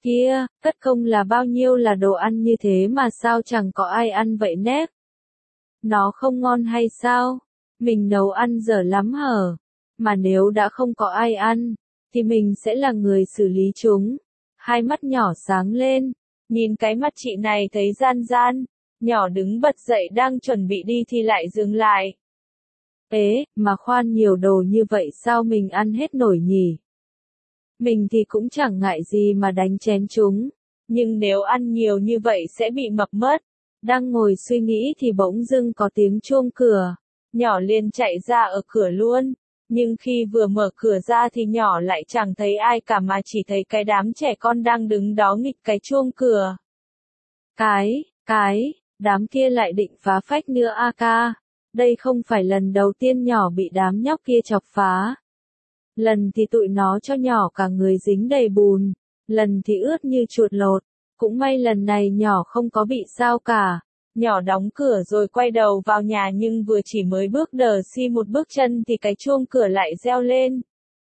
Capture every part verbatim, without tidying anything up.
Kia, tất công là bao nhiêu là đồ ăn như thế mà sao chẳng có ai ăn vậy nét? Nó không ngon hay sao? Mình nấu ăn dở lắm hở? Mà nếu đã không có ai ăn, thì mình sẽ là người xử lý chúng. Hai mắt nhỏ sáng lên, nhìn cái mắt chị này thấy gian gian, nhỏ đứng bật dậy đang chuẩn bị đi thì lại dừng lại. Ế, mà khoan nhiều đồ như vậy sao mình ăn hết nổi nhỉ? Mình thì cũng chẳng ngại gì mà đánh chén chúng, nhưng nếu ăn nhiều như vậy sẽ bị mập mất. Đang ngồi suy nghĩ thì bỗng dưng có tiếng chuông cửa, nhỏ liền chạy ra ở cửa luôn. Nhưng khi vừa mở cửa ra thì nhỏ lại chẳng thấy ai cả mà chỉ thấy cái đám trẻ con đang đứng đó nghịch cái chuông cửa. Cái, cái, đám kia lại định phá phách nữa a ca. Đây không phải lần đầu tiên nhỏ bị đám nhóc kia chọc phá. Lần thì tụi nó cho nhỏ cả người dính đầy bùn, lần thì ướt như chuột lột. Cũng may lần này nhỏ không có bị sao cả. Nhỏ đóng cửa rồi quay đầu vào nhà nhưng vừa chỉ mới bước đờ xi một bước chân thì cái chuông cửa lại reo lên.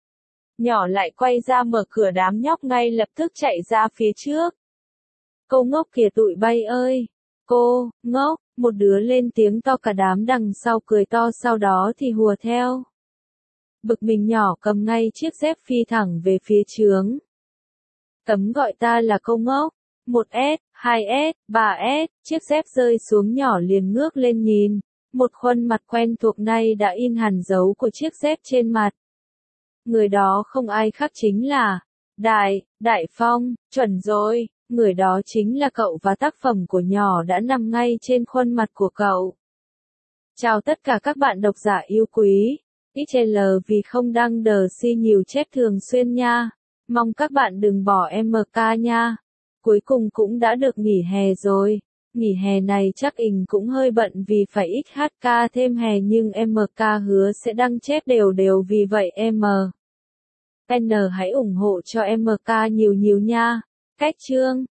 Nhỏ lại quay ra mở cửa, đám nhóc ngay lập tức chạy ra phía trước. Cô ngốc kìa tụi bay ơi! Cô, ngốc! Một đứa lên tiếng to, cả đám đằng sau cười to, sau đó thì hùa theo. Bực mình nhỏ cầm ngay chiếc dép phi thẳng về phía trướng. Tấm gọi ta là cô ngốc. Một S, hai S, ba S, chiếc dép rơi xuống nhỏ liền ngước lên nhìn. Một khuôn mặt quen thuộc nay đã in hẳn dấu của chiếc dép trên mặt. Người đó không ai khác chính là Đại, Đại Phong, chuẩn rồi, người đó chính là cậu và tác phẩm của nhỏ đã nằm ngay trên khuôn mặt của cậu. Chào tất cả các bạn độc giả yêu quý. ích lờ vì không đăng đờ si nhiều chép thường xuyên nha. Mong các bạn đừng bỏ em ca nha. Cuối cùng cũng đã được nghỉ hè rồi. Nghỉ hè này chắc ình cũng hơi bận vì phải ích hát ca thêm hè, nhưng em ca hứa sẽ đăng chép đều đều, vì vậy em en hãy ủng hộ cho em ca nhiều nhiều nha. Cách chương